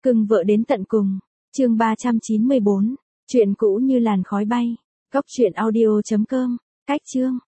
Cưng vợ đến tận cùng. Chương 394. Chuyện cũ như làn khói bay. Cốc truyện audio.com. Cách chương.